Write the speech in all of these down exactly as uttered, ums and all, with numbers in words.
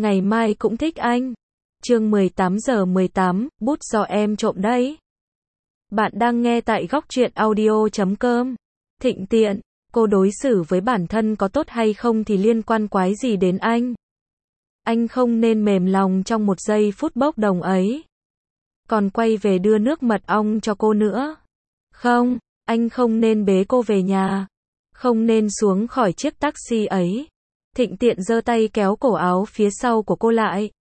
ngày mai cũng thích anh. Chương mười tám giờ mười tám, bút do em trộm đấy. Bạn đang nghe tại góc truyện audio chấm com. Thịnh Tiện, cô đối xử với bản thân có tốt hay không thì liên quan quái gì đến anh. Anh không nên mềm lòng trong một giây phút bốc đồng ấy. Còn quay về đưa nước mật ong cho cô nữa. Không, anh không nên bế cô về nhà. Không nên xuống khỏi chiếc taxi ấy. Thịnh Tiện giơ tay kéo cổ áo phía sau của cô lại.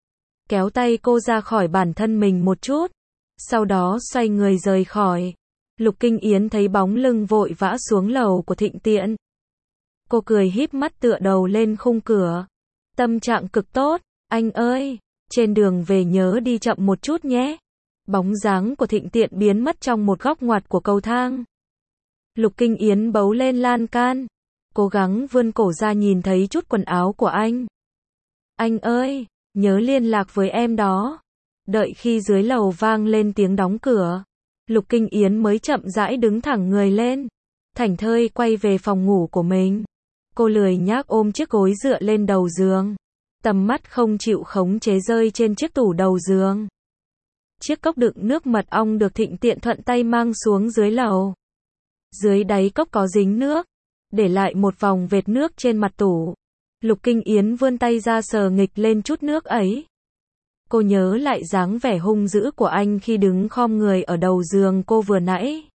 Kéo tay cô ra khỏi bản thân mình một chút. Sau đó xoay người rời khỏi. Lục Kinh Yến thấy bóng lưng vội vã xuống lầu của Thịnh Tiện. Cô cười híp mắt tựa đầu lên khung cửa. Tâm trạng cực tốt. Anh ơi, trên đường về nhớ đi chậm một chút nhé. Bóng dáng của Thịnh Tiện biến mất trong một góc ngoặt của cầu thang. Lục Kinh Yến bấu lên lan can. Cố gắng vươn cổ ra nhìn thấy chút quần áo của anh. Anh ơi, nhớ liên lạc với em đó. Đợi khi dưới lầu vang lên tiếng đóng cửa, Lục Kinh Yến mới chậm rãi đứng thẳng người lên. Thảnh thơi quay về phòng ngủ của mình. Cô lười nhác ôm chiếc gối dựa lên đầu giường. Tầm mắt không chịu khống chế rơi trên chiếc tủ đầu giường. Chiếc cốc đựng nước mật ong được Thịnh Tiện thuận tay mang xuống dưới lầu. Dưới đáy cốc có dính nước, để lại một vòng vệt nước trên mặt tủ. Lục Kinh Yến vươn tay ra sờ nghịch lên chút nước ấy. Cô nhớ lại dáng vẻ hung dữ của anh khi đứng khom người ở đầu giường cô vừa nãy.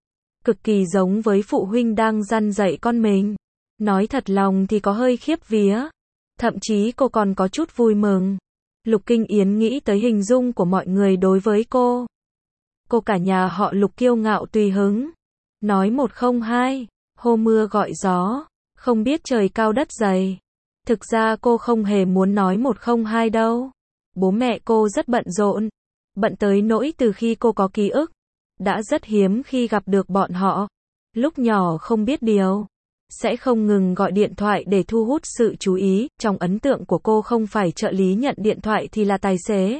Cực kỳ giống với phụ huynh đang răn dạy con mình. Nói thật lòng thì có hơi khiếp vía. Thậm chí cô còn có chút vui mừng. Lục Kinh Yến nghĩ tới hình dung của mọi người đối với cô. Cô cả nhà họ Lục kiêu ngạo tùy hứng. Nói một không hai, hô mưa gọi gió, không biết trời cao đất dày. Thực ra cô không hề muốn nói một không hai đâu. Bố mẹ cô rất bận rộn. Bận tới nỗi từ khi cô có ký ức, đã rất hiếm khi gặp được bọn họ. Lúc nhỏ không biết điều, sẽ không ngừng gọi điện thoại để thu hút sự chú ý. Trong ấn tượng của cô không phải trợ lý nhận điện thoại thì là tài xế.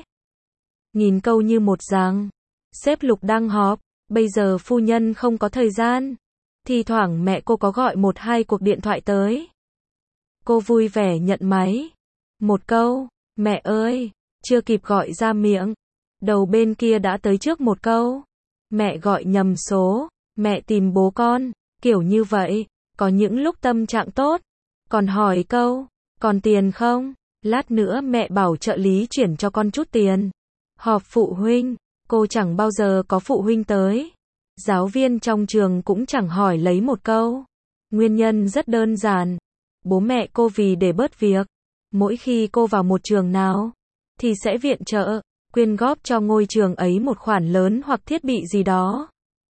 Nhìn câu như một dáng. Sếp Lục đang họp, bây giờ phu nhân không có thời gian. Thì thoảng mẹ cô có gọi một hai cuộc điện thoại tới. Cô vui vẻ nhận máy. Một câu, mẹ ơi, chưa kịp gọi ra miệng. Đầu bên kia đã tới trước một câu. Mẹ gọi nhầm số, mẹ tìm bố con, kiểu như vậy. Có những lúc tâm trạng tốt, còn hỏi câu, còn tiền không? Lát nữa mẹ bảo trợ lý chuyển cho con chút tiền. Họp phụ huynh, cô chẳng bao giờ có phụ huynh tới. Giáo viên trong trường cũng chẳng hỏi lấy một câu. Nguyên nhân rất đơn giản. Bố mẹ cô vì để bớt việc, mỗi khi cô vào một trường nào, thì sẽ viện trợ, quyên góp cho ngôi trường ấy một khoản lớn hoặc thiết bị gì đó.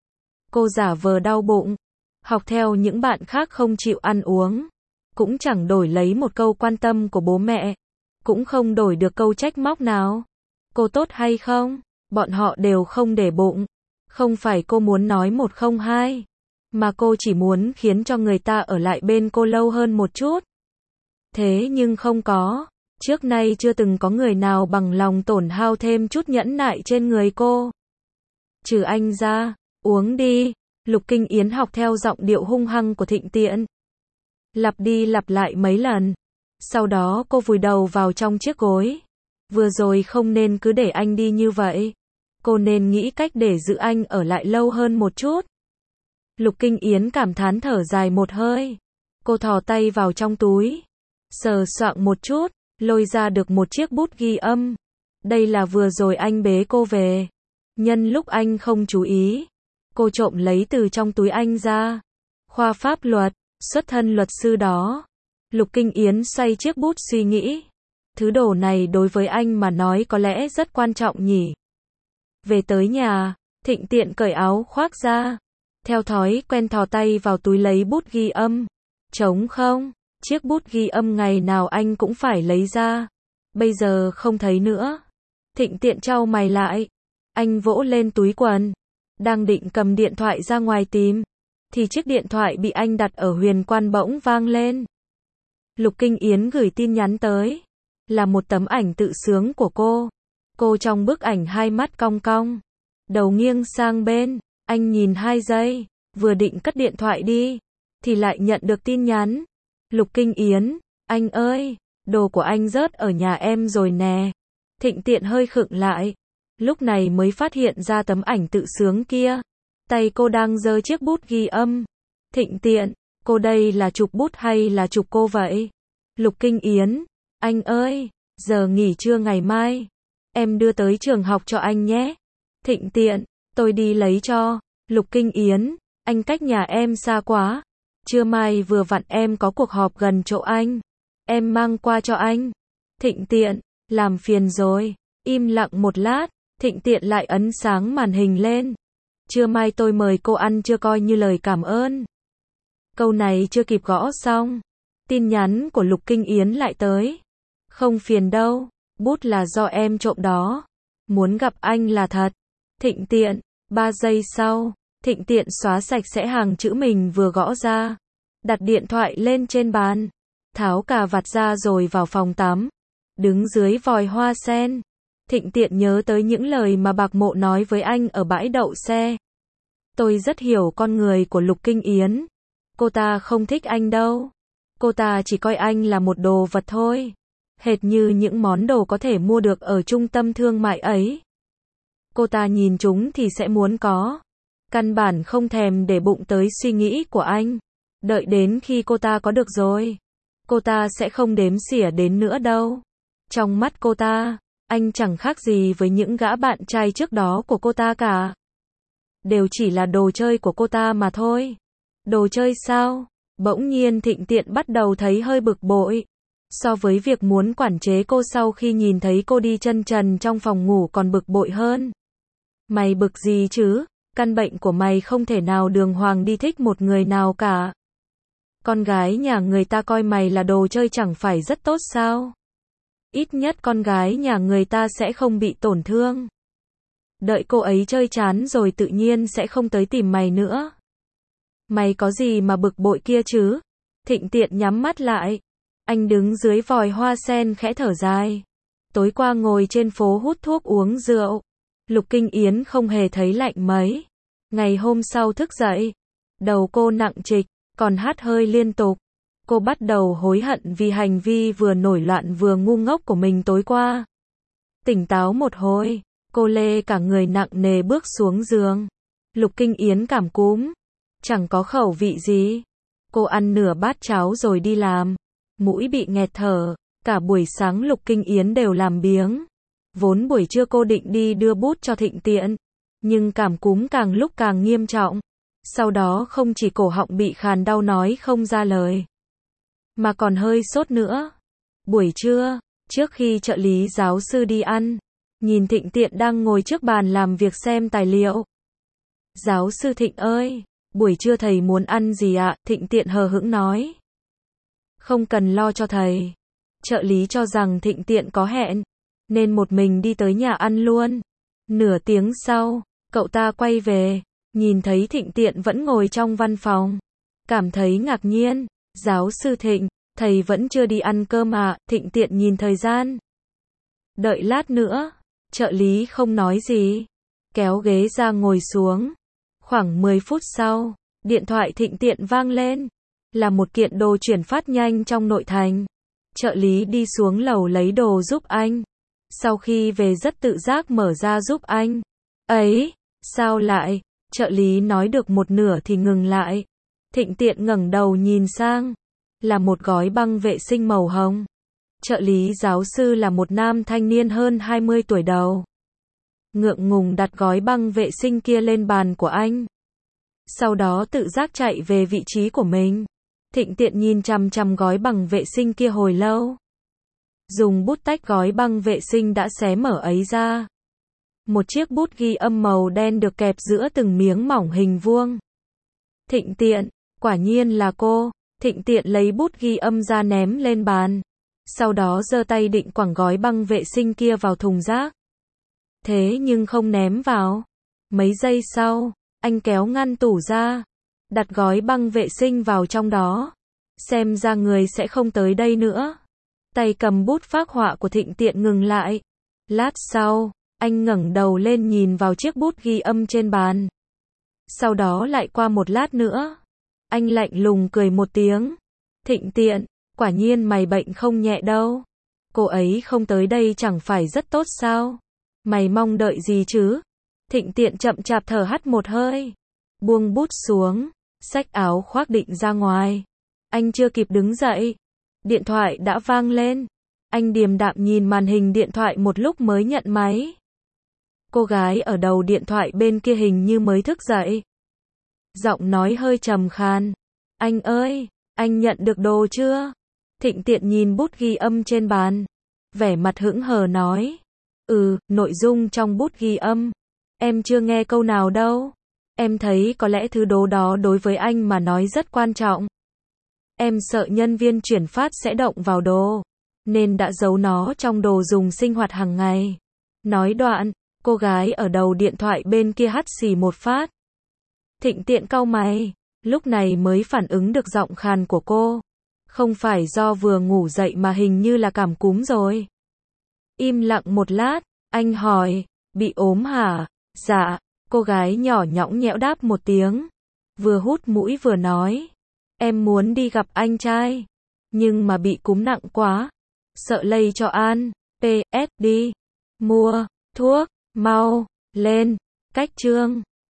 Cô giả vờ đau bụng, học theo những bạn khác không chịu ăn uống, cũng chẳng đổi lấy một câu quan tâm của bố mẹ, cũng không đổi được câu trách móc nào. Cô tốt hay không, bọn họ đều không để bụng. Không phải cô muốn nói một không hai, mà cô chỉ muốn khiến cho người ta ở lại bên cô lâu hơn một chút. Thế nhưng không có, trước nay chưa từng có người nào bằng lòng tổn hao thêm chút nhẫn nại trên người cô. Trừ anh ra, uống đi. Lục Kinh Yến học theo giọng điệu hung hăng của Thịnh Tiện. Lặp đi lặp lại mấy lần. Sau đó cô vùi đầu vào trong chiếc gối. Vừa rồi không nên cứ để anh đi như vậy. Cô nên nghĩ cách để giữ anh ở lại lâu hơn một chút. Lục Kinh Yến cảm thán thở dài một hơi. Cô thò tay vào trong túi. Sờ soạng một chút, lôi ra được một chiếc bút ghi âm. Đây là vừa rồi anh bế cô về. Nhân lúc anh không chú ý, cô trộm lấy từ trong túi anh ra. Khoa pháp luật, xuất thân luật sư đó. Lục Kinh Yến xoay chiếc bút suy nghĩ. Thứ đồ này đối với anh mà nói có lẽ rất quan trọng nhỉ. Về tới nhà, Thịnh Tiện cởi áo khoác ra. Theo thói quen thò tay vào túi lấy bút ghi âm. Trống không, chiếc bút ghi âm ngày nào anh cũng phải lấy ra. Bây giờ không thấy nữa. Thịnh Tiện chau mày lại. Anh vỗ lên túi quần. Đang định cầm điện thoại ra ngoài tìm, thì chiếc điện thoại bị anh đặt ở huyền quan bỗng vang lên. Lục Kinh Yến gửi tin nhắn tới. Là một tấm ảnh tự sướng của cô. Cô trong bức ảnh hai mắt cong cong, đầu nghiêng sang bên. Anh nhìn hai giây, vừa định cất điện thoại đi, thì lại nhận được tin nhắn. Lục Kinh Yến, anh ơi, đồ của anh rớt ở nhà em rồi nè. Thịnh Tiện hơi khựng lại, lúc này mới phát hiện ra tấm ảnh tự sướng kia. Tay cô đang giơ chiếc bút ghi âm. Thịnh Tiện, cô đây là chụp bút hay là chụp cô vậy? Lục Kinh Yến, anh ơi, giờ nghỉ trưa ngày mai, em đưa tới trường học cho anh nhé. Thịnh Tiện, tôi đi lấy cho. Lục Kinh Yến, anh cách nhà em xa quá. Trưa mai vừa vặn em có cuộc họp gần chỗ anh. Em mang qua cho anh. Thịnh Tiện, làm phiền rồi. Im lặng một lát, Thịnh Tiện lại ấn sáng màn hình lên. Trưa mai tôi mời cô ăn trưa coi như lời cảm ơn. Câu này chưa kịp gõ xong, tin nhắn của Lục Kinh Yến lại tới. Không phiền đâu, bút là do em trộm đó. Muốn gặp anh là thật. Thịnh Tiện, ba giây sau, Thịnh Tiện xóa sạch sẽ hàng chữ mình vừa gõ ra. Đặt điện thoại lên trên bàn, tháo cà vạt ra rồi vào phòng tắm. Đứng dưới vòi hoa sen, Thịnh Tiện nhớ tới những lời mà Bạc Mộ nói với anh ở bãi đậu xe. Tôi rất hiểu con người của Lục Kinh Yến. Cô ta không thích anh đâu. Cô ta chỉ coi anh là một đồ vật thôi. Hệt như những món đồ có thể mua được ở trung tâm thương mại ấy. Cô ta nhìn chúng thì sẽ muốn có. Căn bản không thèm để bụng tới suy nghĩ của anh. Đợi đến khi cô ta có được rồi, cô ta sẽ không đếm xỉa đến nữa đâu. Trong mắt cô ta, anh chẳng khác gì với những gã bạn trai trước đó của cô ta cả. Đều chỉ là đồ chơi của cô ta mà thôi. Đồ chơi sao? Bỗng nhiên Thịnh Tiện bắt đầu thấy hơi bực bội. So với việc muốn quản chế cô sau khi nhìn thấy cô đi chân trần trong phòng ngủ còn bực bội hơn. Mày bực gì chứ? Căn bệnh của mày không thể nào đường hoàng đi thích một người nào cả. Con gái nhà người ta coi mày là đồ chơi chẳng phải rất tốt sao? Ít nhất con gái nhà người ta sẽ không bị tổn thương. Đợi cô ấy chơi chán rồi tự nhiên sẽ không tới tìm mày nữa. Mày có gì mà bực bội kia chứ? Thịnh Tiện nhắm mắt lại. Anh đứng dưới vòi hoa sen khẽ thở dài. Tối qua ngồi trên phố hút thuốc uống rượu. Lục Kinh Yến không hề thấy lạnh mấy. Ngày hôm sau thức dậy, đầu cô nặng trịch, còn hắt hơi liên tục. Cô bắt đầu hối hận vì hành vi vừa nổi loạn vừa ngu ngốc của mình tối qua. Tỉnh táo một hồi, cô lê cả người nặng nề bước xuống giường. Lục Kinh Yến cảm cúm, chẳng có khẩu vị gì. Cô ăn nửa bát cháo rồi đi làm. Mũi bị nghẹt thở, cả buổi sáng Lục Kinh Yến đều làm biếng. Vốn buổi trưa cô định đi đưa bút cho Thịnh Tiện, nhưng cảm cúm càng lúc càng nghiêm trọng. Sau đó không chỉ cổ họng bị khàn đau nói không ra lời, mà còn hơi sốt nữa. Buổi trưa, trước khi trợ lý giáo sư đi ăn, nhìn Thịnh Tiện đang ngồi trước bàn làm việc xem tài liệu. Giáo sư Thịnh ơi, buổi trưa thầy muốn ăn gì ạ? Thịnh Tiện hờ hững nói. Không cần lo cho thầy. Trợ lý cho rằng Thịnh Tiện có hẹn, nên một mình đi tới nhà ăn luôn. Nửa tiếng sau, cậu ta quay về, nhìn thấy Thịnh Tiện vẫn ngồi trong văn phòng. Cảm thấy ngạc nhiên. Giáo sư Thịnh, thầy vẫn chưa đi ăn cơm à? Thịnh Tiện nhìn thời gian. Đợi lát nữa. Trợ lý không nói gì, kéo ghế ra ngồi xuống. Khoảng mười phút sau, điện thoại Thịnh Tiện vang lên. Là một kiện đồ chuyển phát nhanh trong nội thành. Trợ lý đi xuống lầu lấy đồ giúp anh. Sau khi về rất tự giác mở ra giúp anh. Ấy, sao lại? Trợ lý nói được một nửa thì ngừng lại. Thịnh Tiện ngẩng đầu nhìn sang. Là một gói băng vệ sinh màu hồng. Trợ lý giáo sư là một nam thanh niên hơn hai mươi tuổi đầu. Ngượng ngùng đặt gói băng vệ sinh kia lên bàn của anh. Sau đó tự giác chạy về vị trí của mình. Thịnh Tiện nhìn chằm chằm gói băng vệ sinh kia hồi lâu. Dùng bút tách gói băng vệ sinh đã xé mở ấy ra. Một chiếc bút ghi âm màu đen được kẹp giữa từng miếng mỏng hình vuông. Thịnh Tiện, quả nhiên là cô. Thịnh Tiện lấy bút ghi âm ra ném lên bàn. Sau đó giơ tay định quẳng gói băng vệ sinh kia vào thùng rác. Thế nhưng không ném vào. Mấy giây sau, anh kéo ngăn tủ ra, đặt gói băng vệ sinh vào trong đó. Xem ra người sẽ không tới đây nữa. Tay cầm bút phác họa của Thịnh Tiện ngừng lại. Lát sau, anh ngẩng đầu lên nhìn vào chiếc bút ghi âm trên bàn. Sau đó lại qua một lát nữa, anh lạnh lùng cười một tiếng. Thịnh Tiện, quả nhiên mày bệnh không nhẹ đâu. Cô ấy không tới đây chẳng phải rất tốt sao? Mày mong đợi gì chứ? Thịnh Tiện chậm chạp thở hắt một hơi. Buông bút xuống, xách áo khoác định ra ngoài. Anh chưa kịp đứng dậy. Điện thoại đã vang lên. Anh điềm đạm nhìn màn hình điện thoại một lúc mới nhận máy. Cô gái ở đầu điện thoại bên kia hình như mới thức dậy. Giọng nói hơi trầm khan. Anh ơi, anh nhận được đồ chưa? Thịnh Tiện nhìn bút ghi âm trên bàn. Vẻ mặt hững hờ nói. Ừ, nội dung trong bút ghi âm. Em chưa nghe câu nào đâu. Em thấy có lẽ thứ đồ đó đối với anh mà nói rất quan trọng. Em sợ nhân viên chuyển phát sẽ động vào đồ, nên đã giấu nó trong đồ dùng sinh hoạt hàng ngày. Nói đoạn, cô gái ở đầu điện thoại bên kia hắt xì một phát. Thịnh Tiện cau mày, lúc này mới phản ứng được giọng khàn của cô. Không phải do vừa ngủ dậy mà hình như là cảm cúm rồi. Im lặng một lát, anh hỏi, bị ốm hả? Dạ, cô gái nhỏ nhõng nhẽo đáp một tiếng. Vừa hút mũi vừa nói, em muốn đi gặp anh trai, nhưng mà bị cúm nặng quá, sợ lây cho An. pê ét đi, mua thuốc, mau, lên, cách chương.